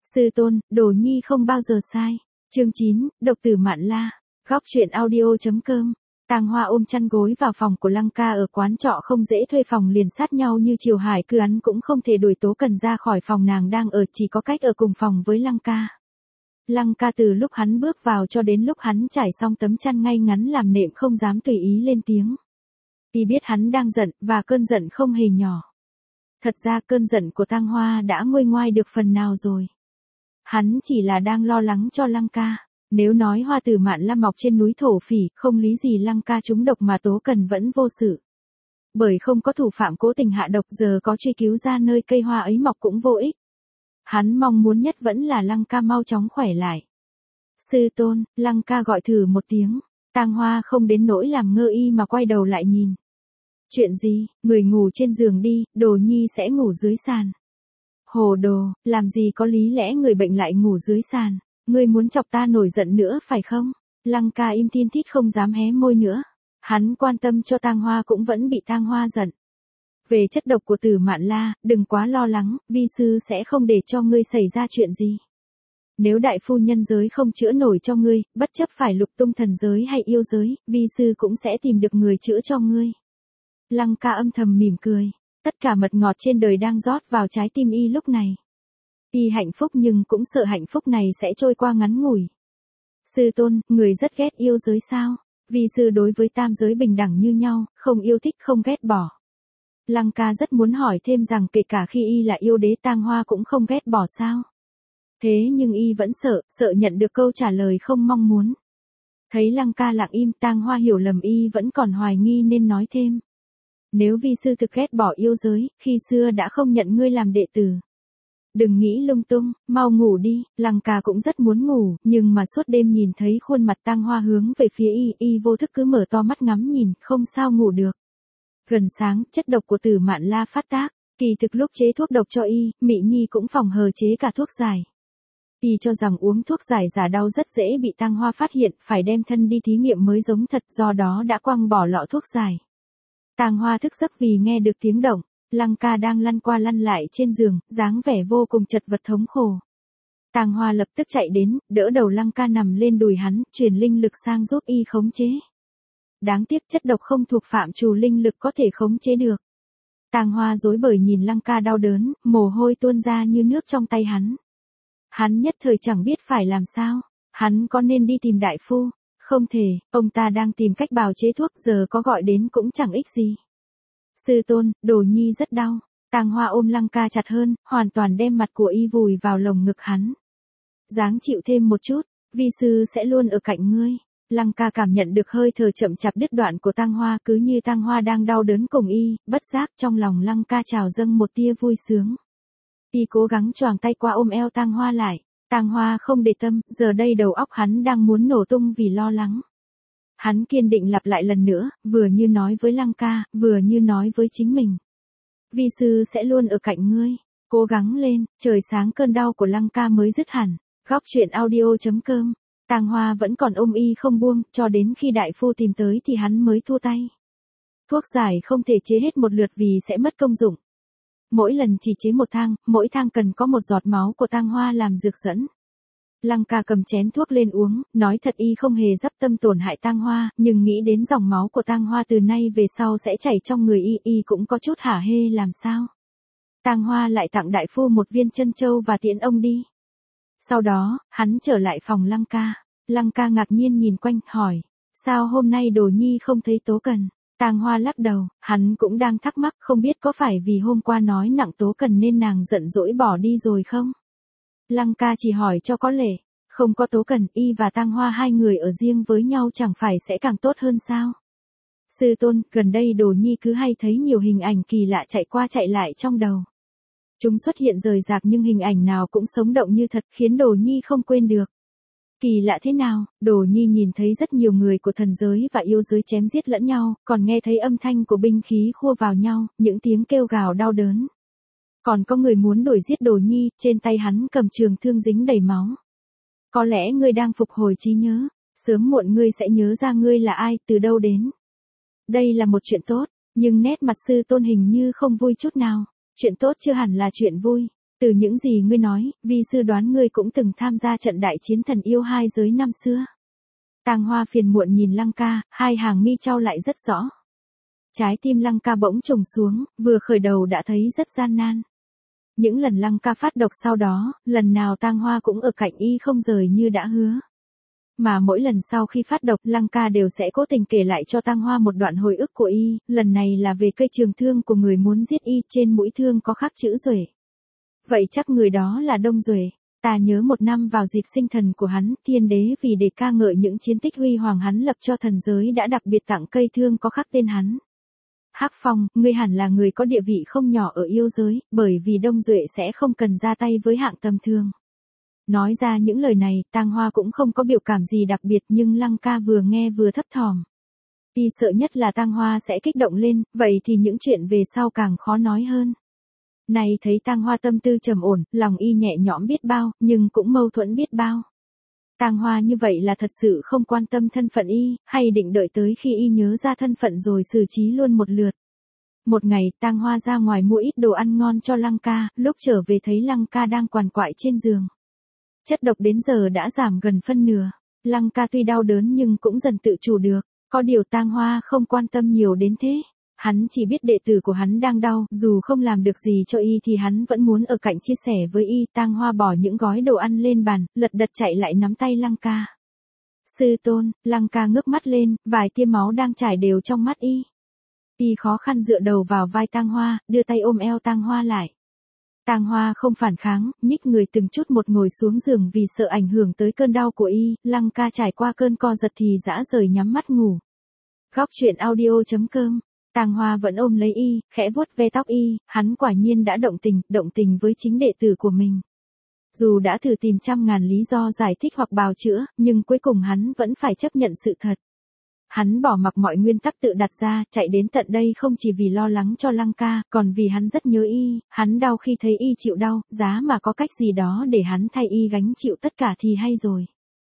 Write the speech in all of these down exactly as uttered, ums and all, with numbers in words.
Sư tôn, Đồ Nhi không bao giờ sai. Chương chín, độc tử Mạn La. Góc truyện audio chấm com. Tang Hoa ôm chăn gối vào phòng của Lăng Ca ở quán trọ không dễ thuê, phòng liền sát nhau như chiều hải cư ắn, cũng không thể đuổi Tố Cần ra khỏi phòng nàng đang ở, chỉ có cách ở cùng phòng với Lăng Ca. Lăng Ca từ lúc hắn bước vào cho đến lúc hắn trải xong tấm chăn ngay ngắn làm nệm không dám tùy ý lên tiếng. Y biết hắn đang giận, và cơn giận không hề nhỏ. Thật ra cơn giận của Tang Hoa đã nguôi ngoai được phần nào rồi. Hắn chỉ là đang lo lắng cho Lăng Ca. Nếu nói hoa tử Mạn La mọc trên núi thổ phỉ, không lý gì Lăng Ca trúng độc mà Tố Cần vẫn vô sự. Bởi không có thủ phạm cố tình hạ độc, giờ có truy cứu ra nơi cây hoa ấy mọc cũng vô ích. Hắn mong muốn nhất vẫn là Lăng Ca mau chóng khỏe lại. Sư tôn, Lăng Ca gọi thử một tiếng. Tang Hoa không đến nỗi làm ngơ y mà quay đầu lại nhìn. Chuyện gì, người ngủ trên giường đi, Đồ Nhi sẽ ngủ dưới sàn. Hồ đồ, làm gì có lý lẽ người bệnh lại ngủ dưới sàn. Ngươi muốn chọc ta nổi giận nữa phải không? Lăng Ca im tin tít không dám hé môi nữa. Hắn quan tâm cho Tang Hoa cũng vẫn bị Tang Hoa giận. Về chất độc của Tử Mạn La, đừng quá lo lắng, vi sư sẽ không để cho ngươi xảy ra chuyện gì. Nếu đại phu nhân giới không chữa nổi cho ngươi, bất chấp phải lục tung thần giới hay yêu giới, vi sư cũng sẽ tìm được người chữa cho ngươi. Lăng Ca âm thầm mỉm cười. Tất cả mật ngọt trên đời đang rót vào trái tim y lúc này. Y hạnh phúc nhưng cũng sợ hạnh phúc này sẽ trôi qua ngắn ngủi. Sư tôn, người rất ghét yêu giới sao? Vi sư đối với tam giới bình đẳng như nhau, không yêu thích không ghét bỏ. Lăng Ca rất muốn hỏi thêm rằng kể cả khi y là yêu đế Tang Hoa cũng không ghét bỏ sao? Thế nhưng y vẫn sợ, sợ nhận được câu trả lời không mong muốn. Thấy Lăng Ca lặng im, Tang Hoa hiểu lầm y vẫn còn hoài nghi nên nói thêm. Nếu vi sư thực ghét bỏ yêu giới, khi xưa đã không nhận ngươi làm đệ tử. Đừng nghĩ lung tung, mau ngủ đi. Lăng Ca cũng rất muốn ngủ, nhưng mà suốt đêm nhìn thấy khuôn mặt Tang Hoa hướng về phía y, y vô thức cứ mở to mắt ngắm nhìn, không sao ngủ được. Gần sáng, chất độc của Tử Mạn La phát tác, kỳ thực lúc chế thuốc độc cho y, Mị Nhi cũng phòng hờ chế cả thuốc giải. Y cho rằng uống thuốc giải giả đau rất dễ bị Tang Hoa phát hiện, phải đem thân đi thí nghiệm mới giống thật, do đó đã quăng bỏ lọ thuốc giải. Tang Hoa thức giấc vì nghe được tiếng động. Lăng Ca đang lăn qua lăn lại trên giường, dáng vẻ vô cùng chật vật thống khổ. Tang Hoa lập tức chạy đến, đỡ đầu Lăng Ca nằm lên đùi hắn, truyền linh lực sang giúp y khống chế. Đáng tiếc chất độc không thuộc phạm trù linh lực có thể khống chế được. Tang Hoa rối bời nhìn Lăng Ca đau đớn, mồ hôi tuôn ra như nước trong tay hắn. Hắn nhất thời chẳng biết phải làm sao. Hắn có nên đi tìm đại phu? Không thể, ông ta đang tìm cách bào chế thuốc, giờ có gọi đến cũng chẳng ích gì. Sư tôn, Đồ Nhi rất đau. Tang Hoa ôm Lăng Ca chặt hơn, hoàn toàn đem mặt của y vùi vào lồng ngực hắn. Dáng chịu thêm một chút, vi sư sẽ luôn ở cạnh ngươi. Lăng Ca cảm nhận được hơi thở chậm chạp đứt đoạn của Tang Hoa, cứ như Tang Hoa đang đau đớn cùng y, bất giác trong lòng Lăng Ca trào dâng một tia vui sướng. Y cố gắng choàng tay qua ôm eo Tang Hoa lại. Tang Hoa không để tâm, giờ đây đầu óc hắn đang muốn nổ tung vì lo lắng. Hắn kiên định lặp lại lần nữa, vừa như nói với Lăng Ca, vừa như nói với chính mình. Vi sư sẽ luôn ở cạnh ngươi. Cố gắng lên, trời sáng cơn đau của Lăng Ca mới dứt hẳn. Góc truyện audio chấm com. Tang Hoa vẫn còn ôm y không buông, cho đến khi đại phu tìm tới thì hắn mới thua tay. Thuốc giải không thể chế hết một lượt vì sẽ mất công dụng. Mỗi lần chỉ chế một thang, mỗi thang cần có một giọt máu của Tang Hoa làm dược dẫn. Lăng Ca cầm chén thuốc lên uống, nói thật y không hề dắp tâm tổn hại Tang Hoa, nhưng nghĩ đến dòng máu của Tang Hoa từ nay về sau sẽ chảy trong người y, y cũng có chút hả hê làm sao. Tang Hoa lại tặng đại phu một viên chân châu và tiễn ông đi. Sau đó, hắn trở lại phòng Lăng Ca. Lăng Ca ngạc nhiên nhìn quanh, hỏi, sao hôm nay Đồ Nhi không thấy Tố Cần? Tang Hoa lắc đầu, hắn cũng đang thắc mắc không biết có phải vì hôm qua nói nặng Tố Cần nên nàng giận dỗi bỏ đi rồi không? Lăng Ca chỉ hỏi cho có lệ, không có Tố Cần, y và Tang Hoa hai người ở riêng với nhau chẳng phải sẽ càng tốt hơn sao? Sư tôn, gần đây Đồ Nhi cứ hay thấy nhiều hình ảnh kỳ lạ chạy qua chạy lại trong đầu. Chúng xuất hiện rời rạc nhưng hình ảnh nào cũng sống động như thật, khiến Đồ Nhi không quên được. Kỳ lạ thế nào? Đồ Nhi nhìn thấy rất nhiều người của thần giới và yêu giới chém giết lẫn nhau, còn nghe thấy âm thanh của binh khí khua vào nhau, những tiếng kêu gào đau đớn. Còn có người muốn đuổi giết Đồ Nhi, trên tay hắn cầm trường thương dính đầy máu. Có lẽ ngươi đang phục hồi trí nhớ, sớm muộn ngươi sẽ nhớ ra ngươi là ai, từ đâu đến. Đây là một chuyện tốt, nhưng nét mặt sư tôn hình như không vui chút nào. Chuyện tốt chưa hẳn là chuyện vui. Từ những gì ngươi nói, vi sư đoán ngươi cũng từng tham gia trận đại chiến thần yêu hai giới năm xưa. Tàng Hoa phiền muộn nhìn Lăng ca, hai hàng mi chau lại rất rõ. Trái tim Lăng ca bỗng trùng xuống, vừa khởi đầu đã thấy rất gian nan. Những lần Lăng ca phát độc sau đó, lần nào Tàng Hoa cũng ở cạnh y không rời như đã hứa. Mà mỗi lần sau khi phát độc, Lăng ca đều sẽ cố tình kể lại cho Tàng Hoa một đoạn hồi ức của y, lần này là về cây trường thương của người muốn giết y, trên mũi thương có khắc chữ Duệ. Vậy chắc người đó là Đông Duệ. Ta nhớ một năm vào dịp sinh thần của hắn, thiên đế vì để ca ngợi những chiến tích huy hoàng hắn lập cho thần giới đã đặc biệt tặng cây thương có khắc tên hắn. Hắc Phong, ngươi hẳn là người có địa vị không nhỏ ở yêu giới, bởi vì Đông Duệ sẽ không cần ra tay với hạng tầm thường. Nói ra những lời này, Tàng Hoa cũng không có biểu cảm gì đặc biệt nhưng Lăng ca vừa nghe vừa thấp thỏm. Y sợ nhất là Tàng Hoa sẽ kích động lên, vậy thì những chuyện về sau càng khó nói hơn. Này thấy Tàng Hoa tâm tư trầm ổn, lòng y nhẹ nhõm biết bao, nhưng cũng mâu thuẫn biết bao. Tàng Hoa như vậy là thật sự không quan tâm thân phận y, hay định đợi tới khi y nhớ ra thân phận rồi xử trí luôn một lượt. Một ngày, Tàng Hoa ra ngoài mua ít đồ ăn ngon cho Lăng ca, lúc trở về thấy Lăng ca đang quằn quại trên giường. Chất độc đến giờ đã giảm gần phân nửa. Lăng ca tuy đau đớn nhưng cũng dần tự chủ được. Có điều Tàng Hoa không quan tâm nhiều đến thế. Hắn chỉ biết đệ tử của hắn đang đau, dù không làm được gì cho y thì hắn vẫn muốn ở cạnh chia sẻ với y. Tàng Hoa bỏ những gói đồ ăn lên bàn, lật đật chạy lại nắm tay Lăng ca. Sư tôn, Lăng ca ngước mắt lên, vài tia máu đang chảy đều trong mắt y. Y khó khăn dựa đầu vào vai Tàng Hoa, đưa tay ôm eo Tàng Hoa lại. Tàng Hoa không phản kháng, nhích người từng chút một ngồi xuống giường vì sợ ảnh hưởng tới cơn đau của y. Lăng ca trải qua cơn co giật thì dã rời nhắm mắt ngủ. Góc truyện audio chấm com. Tàng Hoa vẫn ôm lấy y, khẽ vuốt ve tóc y, hắn quả nhiên đã động tình, động tình với chính đệ tử của mình. Dù đã thử tìm trăm ngàn lý do giải thích hoặc bào chữa, nhưng cuối cùng hắn vẫn phải chấp nhận sự thật. Hắn bỏ mặc mọi nguyên tắc tự đặt ra, chạy đến tận đây không chỉ vì lo lắng cho Lăng ca, còn vì hắn rất nhớ y, hắn đau khi thấy y chịu đau, giá mà có cách gì đó để hắn thay y gánh chịu tất cả thì hay rồi.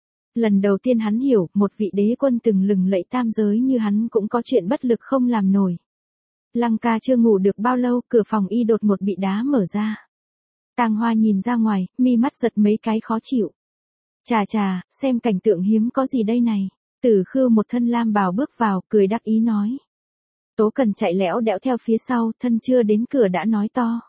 Lần đầu tiên hắn hiểu, một vị đế quân từng lừng lẫy tam giới như hắn cũng có chuyện bất lực không làm nổi. Lăng ca chưa ngủ được bao lâu, cửa phòng y đột ngột bị đá mở ra. Tàng Hoa nhìn ra ngoài, mi mắt giật mấy cái khó chịu. Chà chà, xem cảnh tượng hiếm có gì đây này. Tử Khưu một thân lam bào bước vào, cười đắc ý nói. Tố Cần chạy lẽo đẽo theo phía sau, thân chưa đến cửa đã nói to.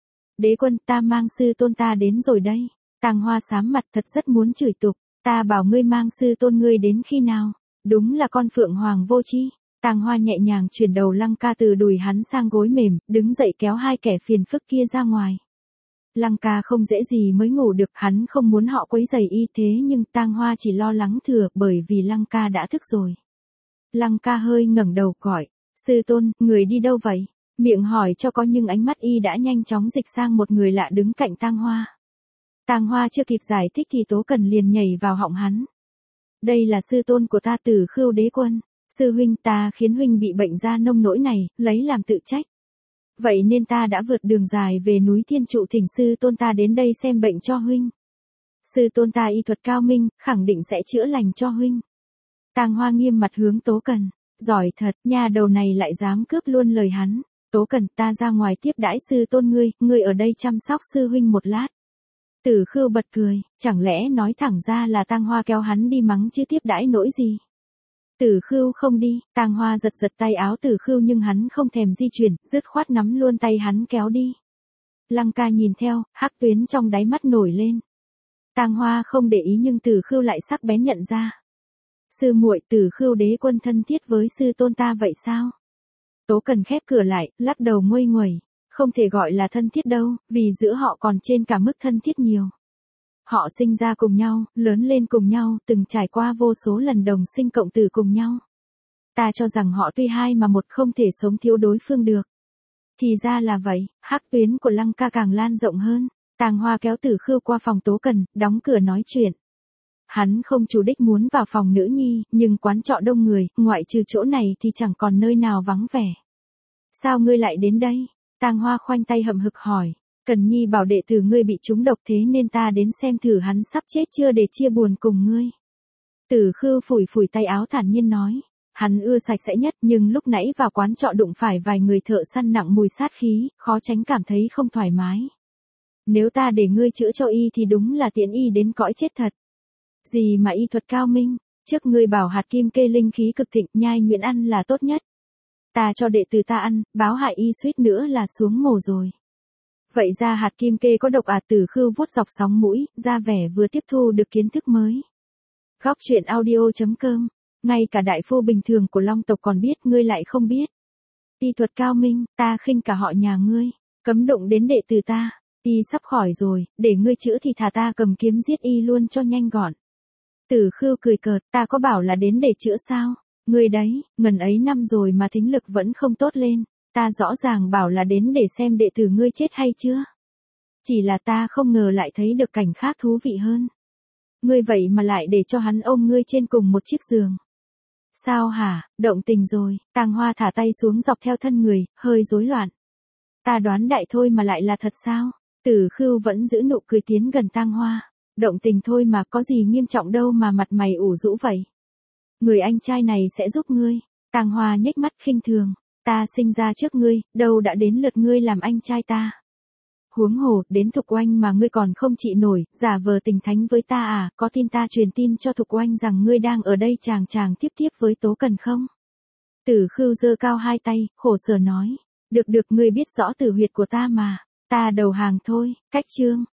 Đế quân, ta mang sư tôn ta đến rồi đây. Tàng Hoa sám mặt thật rất muốn chửi tục. Ta bảo ngươi mang sư tôn ngươi đến khi nào? Đúng là con phượng hoàng vô tri. Tàng Hoa nhẹ nhàng chuyển đầu Lăng ca từ đùi hắn sang gối mềm, đứng dậy kéo hai kẻ phiền phức kia ra ngoài. Lăng ca không dễ gì mới ngủ được, hắn không muốn họ quấy rầy y thế nhưng Tàng Hoa chỉ lo lắng thừa bởi vì Lăng ca đã thức rồi. Lăng ca hơi ngẩng đầu gọi, sư tôn, người đi đâu vậy? Miệng hỏi cho có nhưng ánh mắt y đã nhanh chóng dịch sang một người lạ đứng cạnh Tàng Hoa. Tàng Hoa chưa kịp giải thích thì Tố Cần liền nhảy vào họng hắn. Đây là sư tôn của ta Tử Khưu đế quân. Sư huynh, ta khiến huynh bị bệnh ra nông nỗi này, lấy làm tự trách. Vậy nên ta đã vượt đường dài về núi Thiên Trụ thỉnh sư tôn ta đến đây xem bệnh cho huynh. Sư tôn ta y thuật cao minh, khẳng định sẽ chữa lành cho huynh. Tàng Hoa nghiêm mặt hướng Tố Cần. Giỏi thật, nhà đầu này lại dám cướp luôn lời hắn. Tố Cần, ta ra ngoài tiếp đãi sư tôn ngươi, ngươi ở đây chăm sóc sư huynh một lát. Tử Khưu bật cười, chẳng lẽ nói thẳng ra là Tàng Hoa kéo hắn đi mắng chứ tiếp đãi nỗi gì. Tử Khưu không đi, Tàng Hoa giật giật tay áo Tử Khưu nhưng hắn không thèm di chuyển, dứt khoát nắm luôn tay hắn kéo đi. Lăng ca nhìn theo, hắc tuyến trong đáy mắt nổi lên. Tàng Hoa không để ý nhưng Tử Khưu lại sắc bén nhận ra. Sư muội, Tử Khưu đế quân thân thiết với sư tôn ta vậy sao? Tố Cần khép cửa lại, lắc đầu nguây nguẩy. Không thể gọi là thân thiết đâu, vì giữa họ còn trên cả mức thân thiết nhiều. Họ sinh ra cùng nhau, lớn lên cùng nhau, từng trải qua vô số lần đồng sinh cộng tử cùng nhau. Ta cho rằng họ tuy hai mà một không thể sống thiếu đối phương được. Thì ra là vậy, hắc tuyến của Lăng ca càng lan rộng hơn. Tàng Hoa kéo Tử Khưu qua phòng Tố Cần, đóng cửa nói chuyện. Hắn không chủ đích muốn vào phòng nữ nhi, nhưng quán trọ đông người, ngoại trừ chỗ này thì chẳng còn nơi nào vắng vẻ. Sao ngươi lại đến đây? Tàng Hoa khoanh tay hậm hực hỏi. Cần Nhi bảo đệ tử ngươi bị trúng độc thế nên ta đến xem thử hắn sắp chết chưa để chia buồn cùng ngươi. Tử Khưu phủi phủi tay áo thản nhiên nói. Hắn ưa sạch sẽ nhất nhưng lúc nãy vào quán trọ đụng phải vài người thợ săn nặng mùi sát khí, khó tránh cảm thấy không thoải mái. Nếu ta để ngươi chữa cho y thì đúng là tiễn y đến cõi chết thật. Gì mà y thuật cao minh, trước ngươi bảo hạt kim kê linh khí cực thịnh, nhai nhuyễn ăn là tốt nhất. Ta cho đệ tử ta ăn, báo hại y suýt nữa là xuống mồ rồi. Vậy ra hạt kim kê có độc à? Tử Khưu vuốt dọc sóng mũi, ra vẻ vừa tiếp thu được kiến thức mới. Góc truyện audio.com, ngay cả đại phu bình thường của Long tộc còn biết, ngươi lại không biết. Y thuật cao minh, ta khinh cả họ nhà ngươi, cấm động đến đệ tử ta, y sắp khỏi rồi, để ngươi chữa thì thà ta cầm kiếm giết y luôn cho nhanh gọn. Tử Khưu cười cợt, ta có bảo là đến để chữa sao? Ngươi đấy, ngần ấy năm rồi mà thính lực vẫn không tốt lên, ta rõ ràng bảo là đến để xem đệ tử ngươi chết hay chưa. Chỉ là ta không ngờ lại thấy được cảnh khác thú vị hơn. Ngươi vậy mà lại để cho hắn ôm ngươi trên cùng một chiếc giường. Sao hả, động tình rồi? Tàng Hoa thả tay xuống dọc theo thân người, hơi rối loạn. Ta đoán đại thôi mà lại là thật sao? Tử Khưu vẫn giữ nụ cười tiến gần Tàng Hoa. Động tình thôi mà, có gì nghiêm trọng đâu mà mặt mày ủ rũ vậy. Người anh trai này sẽ giúp ngươi. Tàng Hoa nhếch mắt khinh thường. Ta sinh ra trước ngươi, đâu đã đến lượt ngươi làm anh trai ta. Huống hồ, đến Thục Oanh mà ngươi còn không trị nổi, giả vờ tình thánh với ta à? Có tin ta truyền tin cho Thục Oanh rằng ngươi đang ở đây chàng chàng tiếp tiếp với Tố Cần không? Tử Khưu giơ cao hai tay, khổ sở nói. Được được, ngươi biết rõ tử huyệt của ta mà. Ta đầu hàng thôi. Cách chương.